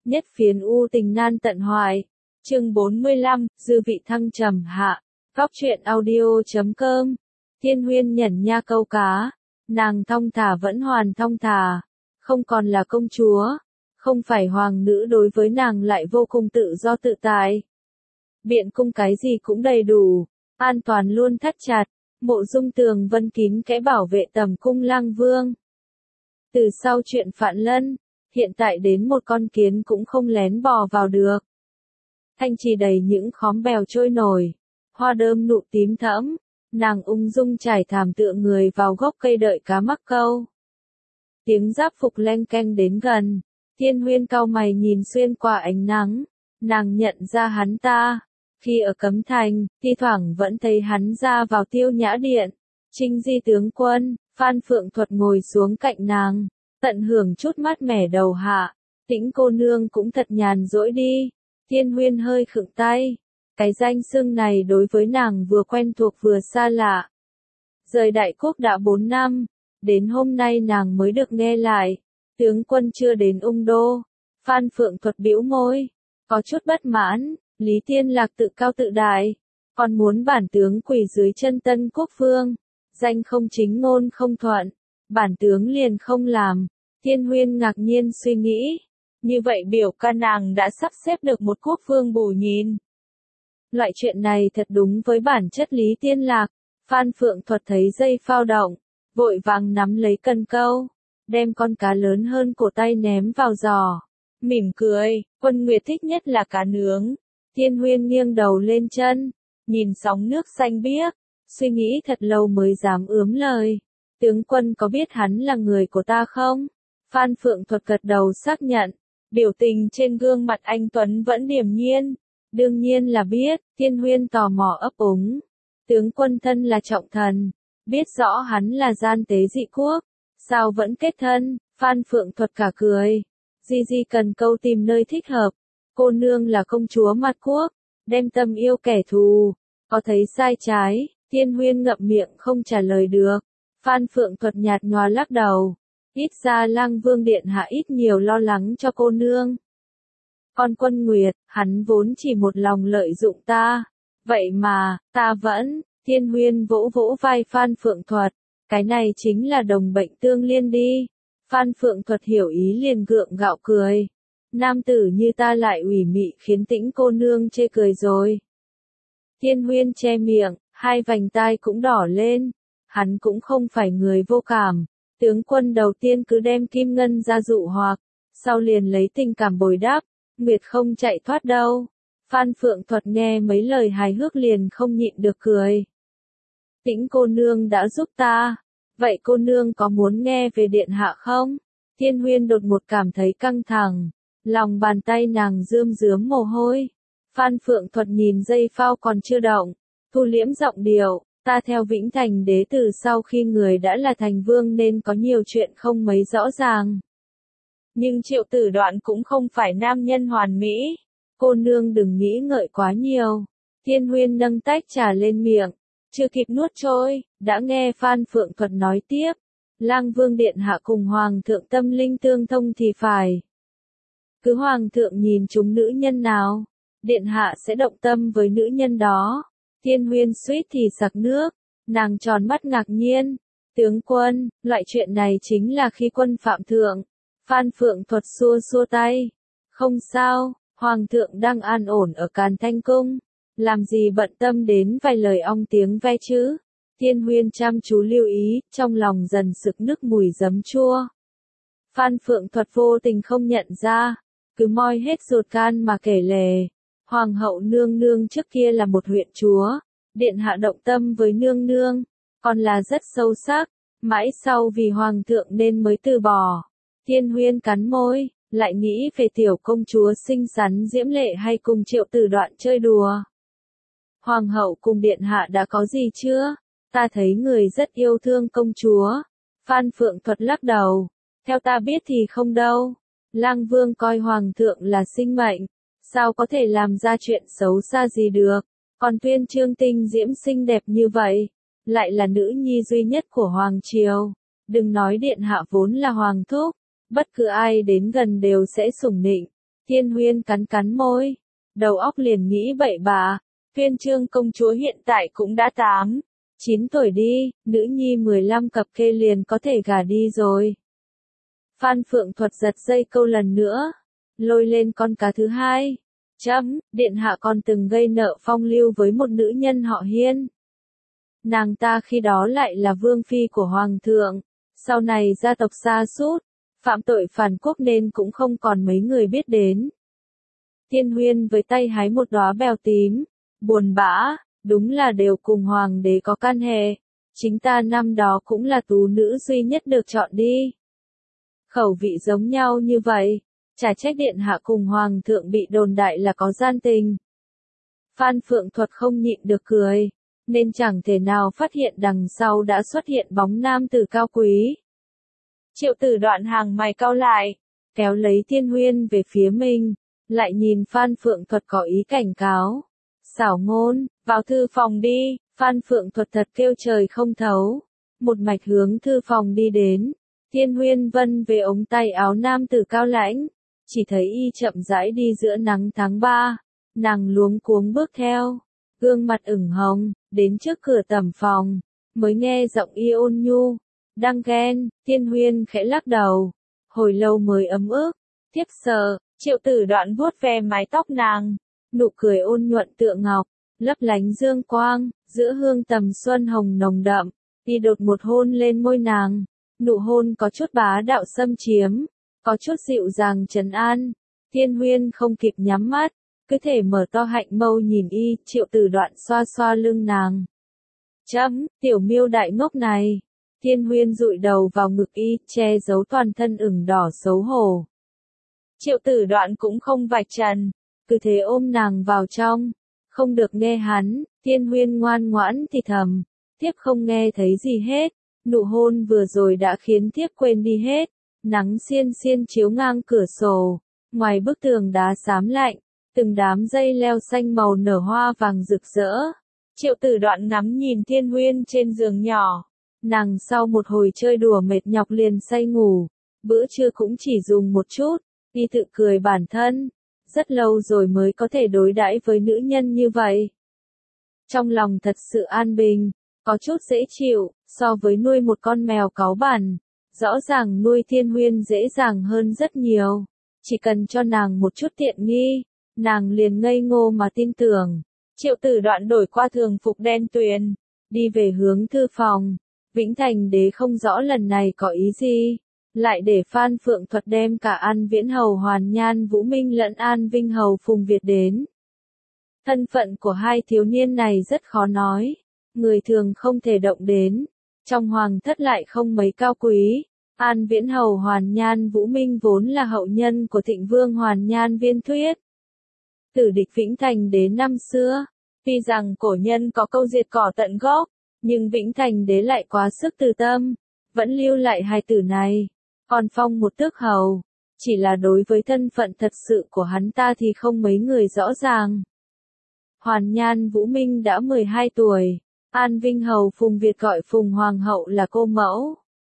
nhất phiến u tình nan tận hoài. Chương 45, dư vị thăng trầm hạ. Góc truyện audio.com. Thiên Huyên nhẩn nha câu cá, nàng thong thả vẫn hoàn thong thả, không còn là công chúa, không phải hoàng nữ, đối với nàng lại vô cùng tự do tự tại. Biện cung cái gì cũng đầy đủ, an toàn luôn thắt chặt, mộ dung tường vân kín kẽ bảo vệ tầm cung lang vương. Từ sau chuyện Phạn Lân, hiện tại đến một con kiến cũng không lén bò vào được. Thanh trì đầy những khóm bèo trôi nổi, hoa đơm nụ tím thẫm, nàng ung dung trải thảm tựa người vào gốc cây đợi cá mắc câu. Tiếng giáp phục leng keng đến gần, Thiên Huyên cau mày nhìn xuyên qua ánh nắng, nàng nhận ra hắn ta. Khi ở Cấm Thành, thi thoảng vẫn thấy hắn ra vào Tiêu Nhã Điện. Trinh Di tướng quân, Phan Phượng Thuật ngồi xuống cạnh nàng, tận hưởng chút mát mẻ đầu hạ. Tĩnh cô nương cũng thật nhàn rỗi đi. Thiên Huyên hơi khựng tay. Cái danh xưng này đối với nàng vừa quen thuộc vừa xa lạ. Rời Đại Quốc đã 4 năm, đến hôm nay nàng mới được nghe lại. Tướng quân chưa đến Ung Đô. Phan Phượng Thuật bĩu môi, có chút bất mãn. Lý Tiên Lạc tự cao tự đại, còn muốn bản tướng quỳ dưới chân Tân Quốc vương, danh không chính ngôn không thuận, bản tướng liền không làm. Thiên Huyên ngạc nhiên suy nghĩ, như vậy biểu ca nàng đã sắp xếp được một quốc vương bù nhìn. Loại chuyện này thật đúng với bản chất Lý Tiên Lạc. Phan Phượng Thuật thấy dây phao động, vội vàng nắm lấy cần câu, đem con cá lớn hơn cổ tay ném vào giò, mỉm cười, Quân Nguyệt thích nhất là cá nướng. Thiên Huyên nghiêng đầu lên chân, nhìn sóng nước xanh biếc, suy nghĩ thật lâu mới dám ướm lời. Tướng quân có biết hắn là người của ta không? Phan Phượng Thuật gật đầu xác nhận, biểu tình trên gương mặt anh tuấn vẫn điềm nhiên. Đương nhiên là biết. Thiên Huyên tò mò ấp úng. Tướng quân thân là trọng thần, biết rõ hắn là gian tế dị quốc, sao vẫn kết thân? Phan Phượng Thuật cả cười. Di cần câu tìm nơi thích hợp. Cô nương là công chúa mặt quốc, đem tâm yêu kẻ thù, có thấy sai trái? Thiên Huyên ngậm miệng không trả lời được. Phan Phượng Thuật nhạt nhòa lắc đầu, ít ra Lang Vương điện hạ ít nhiều lo lắng cho cô nương. Con Quân Nguyệt, hắn vốn chỉ một lòng lợi dụng ta, vậy mà, ta vẫn. Thiên Huyên vỗ vỗ vai Phan Phượng Thuật, cái này chính là đồng bệnh tương liên đi. Phan Phượng Thuật hiểu ý liền gượng gạo cười. Nam tử như ta lại ủy mị khiến Tĩnh cô nương chê cười rồi. Thiên Huyên che miệng, hai vành tai cũng đỏ lên. Hắn cũng không phải người vô cảm. Tướng quân đầu tiên cứ đem kim ngân ra dụ hoặc, sau liền lấy tình cảm bồi đắp. Nguyệt không chạy thoát đâu. Phan Phượng Thuật nghe mấy lời hài hước liền không nhịn được cười. Tĩnh cô nương đã giúp ta, vậy cô nương có muốn nghe về điện hạ không? Thiên Huyên đột ngột cảm thấy căng thẳng. Lòng bàn tay nàng rơm rớm mồ hôi. Phan Phượng Thuật nhìn dây phao còn chưa động, thu liễm giọng điệu, ta theo Vĩnh Thành đế từ sau khi người đã là thành vương nên có nhiều chuyện không mấy rõ ràng. Nhưng Triệu Tử Đoạn cũng không phải nam nhân hoàn mỹ. Cô nương đừng nghĩ ngợi quá nhiều. Thiên Huyên nâng tách trà lên miệng, chưa kịp nuốt trôi, đã nghe Phan Phượng Thuật nói tiếp. Lang Vương điện hạ cùng Hoàng thượng tâm linh tương thông thì phải. Cứ Hoàng thượng nhìn chúng nữ nhân nào, điện hạ sẽ động tâm với nữ nhân đó. Thiên Huyên suýt thì sặc nước, nàng tròn mắt ngạc nhiên. Tướng quân, loại chuyện này chính là khi quân phạm thượng. Phan Phượng Thuật xua xua tay. Không sao, Hoàng thượng đang an ổn ở Càn Thanh Cung. Làm gì bận tâm đến vài lời ong tiếng ve chứ. Thiên Huyên chăm chú lưu ý, trong lòng dần sực nức mùi giấm chua. Phan Phượng Thuật vô tình không nhận ra, cứ moi hết ruột gan mà kể lể. Hoàng hậu nương nương trước kia là một huyện chúa, điện hạ động tâm với nương nương, còn là rất sâu sắc, mãi sau vì hoàng thượng nên mới từ bỏ. Thiên Huyên cắn môi, lại nghĩ về tiểu công chúa xinh xắn diễm lệ hay cùng Triệu Tử Đoạn chơi đùa. Hoàng hậu cùng điện hạ đã có gì chưa? Ta thấy người rất yêu thương công chúa. Phan Phượng Thuật lắc đầu, theo ta biết thì không đâu. Lang Vương coi Hoàng thượng là sinh mệnh, sao có thể làm ra chuyện xấu xa gì được. Còn Tuyên Chương tinh diễm xinh đẹp như vậy, lại là nữ nhi duy nhất của Hoàng triều. Đừng nói điện hạ vốn là Hoàng thúc, bất cứ ai đến gần đều sẽ sủng nịnh. Thiên Huyên cắn cắn môi, đầu óc liền nghĩ bậy bạ, Tuyên Chương công chúa hiện tại cũng đã 9 tuổi đi, nữ nhi 15 cập kê liền có thể gả đi rồi. Phan Phượng Thuật giật dây câu lần nữa, lôi lên con cá thứ hai. Điện hạ còn từng gây nợ phong lưu với một nữ nhân họ Hiên. Nàng ta khi đó lại là vương phi của hoàng thượng, sau này gia tộc sa sút, phạm tội phản quốc nên cũng không còn mấy người biết đến. Thiên Huyên với tay hái một đóa bèo tím, buồn bã, đúng là đều cùng hoàng đế có can hệ, chính ta năm đó cũng là tú nữ duy nhất được chọn đi. Khẩu vị giống nhau như vậy, chả trách điện hạ cùng hoàng thượng bị đồn đại là có gian tình. Phan Phượng Thuật không nhịn được cười, nên chẳng thể nào phát hiện đằng sau đã xuất hiện bóng nam tử cao quý. Triệu Tử Đoạn hàng mày cau lại, kéo lấy Thiên Huyên về phía mình, lại nhìn Phan Phượng Thuật có ý cảnh cáo. Xảo ngôn, vào thư phòng đi, Phan Phượng Thuật thật kêu trời không thấu, một mạch hướng thư phòng đi đến. Thiên Huyên vân về ống tay áo nam tử cao lãnh, chỉ thấy y chậm rãi đi giữa nắng tháng 3, nàng luống cuống bước theo, gương mặt ửng hồng, đến trước cửa tẩm phòng, mới nghe giọng y ôn nhu, đang ghen. Thiên Huyên khẽ lắc đầu, hồi lâu mới ấm ức, thiếp sợ. Triệu Tử Đoạn vuốt ve mái tóc nàng, nụ cười ôn nhuận tựa ngọc, lấp lánh dương quang, giữa hương tầm xuân hồng nồng đậm, y đột một hôn lên môi nàng, nụ hôn có chút bá đạo xâm chiếm, có chút dịu dàng trấn an. Thiên Huyên không kịp nhắm mắt, cứ thể mở to hạnh mâu nhìn y. Triệu Tử Đoạn xoa xoa lưng nàng. Tiểu miêu đại ngốc này. Thiên Huyên dụi đầu vào ngực y, che giấu toàn thân ửng đỏ xấu hổ. Triệu Tử Đoạn cũng không vạch trần, cứ thế ôm nàng vào trong, không được nghe hắn. Thiên Huyên ngoan ngoãn thì thầm, thiếp không nghe thấy gì hết, nụ hôn vừa rồi đã khiến thiếp quên đi hết. Nắng xiên xiên chiếu ngang cửa sổ, ngoài bức tường đá xám lạnh, từng đám dây leo xanh màu nở hoa vàng rực rỡ. Triệu Tử Đoạn ngắm nhìn Thiên Huyên trên giường nhỏ, nàng sau một hồi chơi đùa mệt nhọc liền say ngủ, bữa trưa cũng chỉ dùng một chút, y tự cười bản thân, rất lâu rồi mới có thể đối đãi với nữ nhân như vậy. Trong lòng thật sự an bình, có chút dễ chịu, so với nuôi một con mèo cáu bẳn, rõ ràng nuôi Thiên Huyên dễ dàng hơn rất nhiều, chỉ cần cho nàng một chút tiện nghi, nàng liền ngây ngô mà tin tưởng. Triệu Tử Đoạn đổi qua thường phục đen tuyền, đi về hướng thư phòng. Vĩnh Thành Đế không rõ lần này có ý gì, lại để Phan Phượng Thuật đem cả An Viễn Hầu Hoàn Nhan Vũ Minh lẫn An Vinh Hầu Phùng Việt đến. Thân phận của hai thiếu niên này rất khó nói, người thường không thể động đến, trong hoàng thất lại không mấy cao quý. An Viễn Hầu Hoàn Nhan Vũ Minh vốn là hậu nhân của Thịnh Vương Hoàn Nhan Viên Thuyết, tử địch Vĩnh Thành Đế năm xưa. Tuy rằng cổ nhân có câu diệt cỏ tận gốc, nhưng Vĩnh Thành Đế lại quá sức từ tâm, vẫn lưu lại hai tử này, còn phong một tước hầu. Chỉ là đối với thân phận thật sự của hắn ta thì không mấy người rõ ràng. Hoàn Nhan Vũ Minh đã 12 tuổi, An Vinh Hầu Phùng Việt gọi Phùng Hoàng hậu là cô mẫu.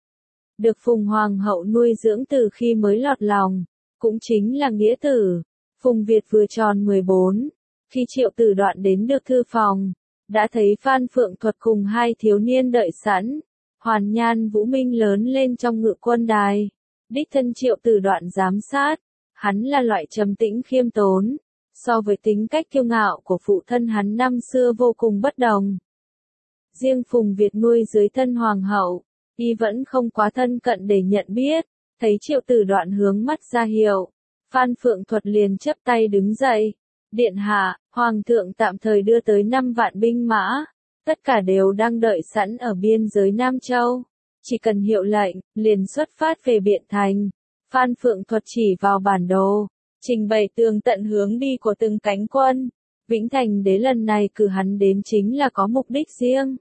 Được Phùng Hoàng hậu nuôi dưỡng từ khi mới lọt lòng, cũng chính là nghĩa tử. Phùng Việt vừa tròn 14, khi Triệu Tử Đoạn đến được thư phòng, đã thấy Phan Phượng Thuật cùng hai thiếu niên đợi sẵn. Hoàn Nhan Vũ Minh lớn lên trong ngự quân đài, đích thân Triệu Tử Đoạn giám sát, hắn là loại trầm tĩnh khiêm tốn, so với tính cách kiêu ngạo của phụ thân hắn năm xưa vô cùng bất đồng. Riêng Phùng Việt nuôi dưới thân hoàng hậu, y vẫn không quá thân cận để nhận biết, thấy Triệu Tử Đoạn hướng mắt ra hiệu, Phan Phượng Thuật liền chắp tay đứng dậy. Điện hạ, hoàng thượng tạm thời đưa tới 5 vạn binh mã, tất cả đều đang đợi sẵn ở biên giới Nam Châu, chỉ cần hiệu lệnh, liền xuất phát về Biện Thành. Phan Phượng Thuật chỉ vào bản đồ, trình bày tường tận hướng đi của từng cánh quân. Vĩnh Thành Đế lần này cử hắn đến chính là có mục đích riêng.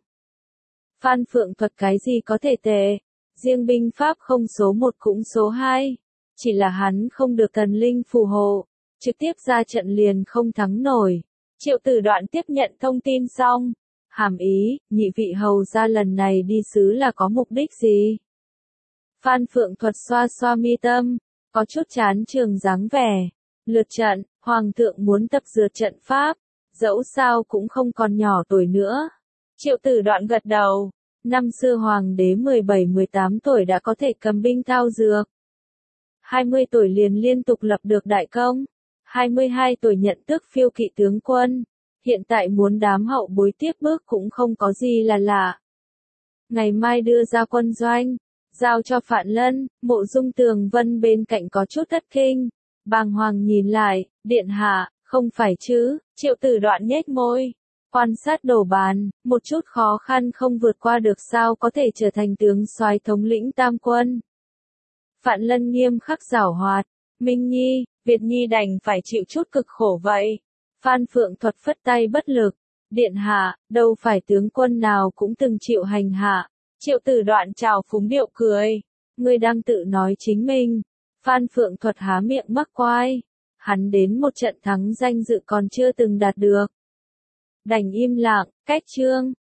Phan Phượng Thuật cái gì có thể tệ, riêng binh pháp không số 1 cũng số 2, chỉ là hắn không được thần linh phù hộ, trực tiếp ra trận liền không thắng nổi. Triệu Tử Đoạn tiếp nhận thông tin xong, hàm ý, nhị vị hầu gia lần này đi sứ là có mục đích gì? Phan Phượng Thuật xoa xoa mi tâm, có chút chán trường dáng vẻ. Lượt trận, Hoàng thượng muốn tập dượt trận pháp, dẫu sao cũng không còn nhỏ tuổi nữa. Triệu Tử Đoạn gật đầu, năm xưa Hoàng đế 17-18 tuổi đã có thể cầm binh thao dược. 20 tuổi liền liên tục lập được đại công, 22 tuổi nhận tước phiêu kỵ tướng quân, hiện tại muốn đám hậu bối tiếp bước cũng không có gì là lạ. Ngày mai đưa ra quân doanh, giao cho Phạn Lân. Mộ Dung Tường Vân bên cạnh có chút thất kinh, bàng hoàng nhìn lại, điện hạ, không phải chứ? Triệu Tử Đoạn nhếch môi, quan sát đồ bàn, một chút khó khăn không vượt qua được sao có thể trở thành tướng soái thống lĩnh tam quân. Phạn Lân nghiêm khắc giảo hoạt, Minh Nhi, Việt Nhi đành phải chịu chút cực khổ vậy. Phan Phượng Thuật phất tay bất lực, điện hạ, đâu phải tướng quân nào cũng từng chịu hành hạ. Triệu Tử Đoạn trào phúng điệu cười, ngươi đang tự nói chính mình. Phan Phượng Thuật há miệng mắc quai, hắn đến một trận thắng danh dự còn chưa từng đạt được. Đành im lặng, cách chương.